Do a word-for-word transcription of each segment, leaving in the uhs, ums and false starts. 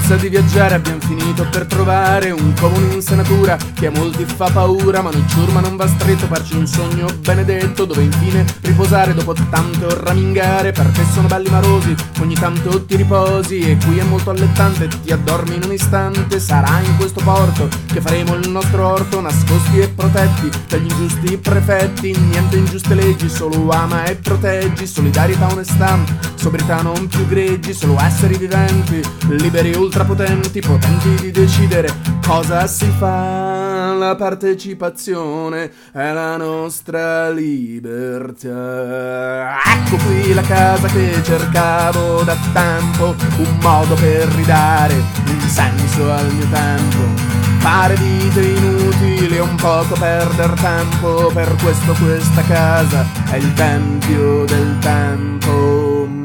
pressa di viaggiare abbiamo finito per trovare un comune insenatura che a molti fa paura, ma noi ciurma non va stretto, farci un sogno benedetto dove infine riposare dopo tanto ramingare. Per te sono belli marosi, ogni tanto ti riposi e qui è molto allettante, ti addormi in un istante. Sarà in questo porto che faremo il nostro orto, nascosti e protetti dagli ingiusti prefetti. Niente ingiuste leggi, solo ama e proteggi, solidarietà, onestà, sobrietà non più greggi, solo esseri viventi, liberi e ultrapotenti, potenti di decidere cosa si fa. La partecipazione è la nostra libertà. Ecco qui la casa che cercavo da tempo, un modo per ridare un senso al mio tempo. Fare vite inutili e un poco perder tempo, per questo questa casa è il tempio del tempo.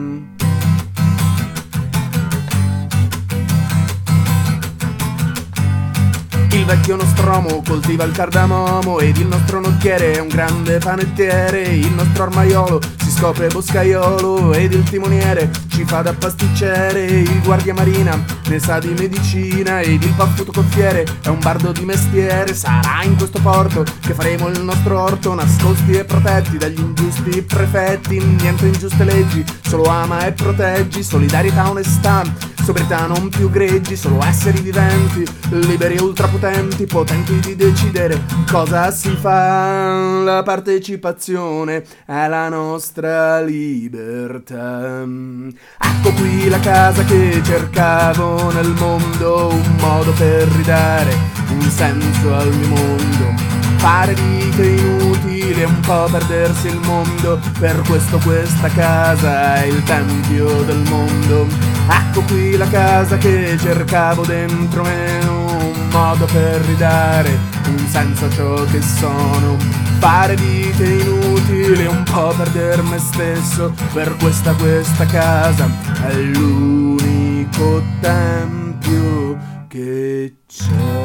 Il vecchio Nostromo coltiva il cardamomo ed il nostro nocchiere è un grande panettiere. Il nostro armaiolo si scopre boscaiolo ed il timoniere ci fa da pasticcere. Il guardia marina ne sa di medicina ed il paffuto coffiere è un bardo di mestiere. Sarà in questo porto che faremo il nostro orto, nascosti e protetti dagli ingiusti prefetti. Niente ingiuste leggi, solo ama e proteggi, solidarietà, onestà, sobrietà non più greggi, solo esseri viventi, liberi e ultrapotenti, potenti di decidere cosa si fa. La partecipazione è la nostra libertà. Ecco qui la casa che cercavo nel mondo, un modo per ridare un senso al mio mondo. Fare vite inutili e un po' perdersi il mondo, per questo questa casa è il tempio del mondo. Ecco qui la casa che cercavo dentro me, un modo per ridare un senso a ciò che sono. Fare vite inutili e un po' perder me stesso, per questa questa casa è l'unico tempio che c'è.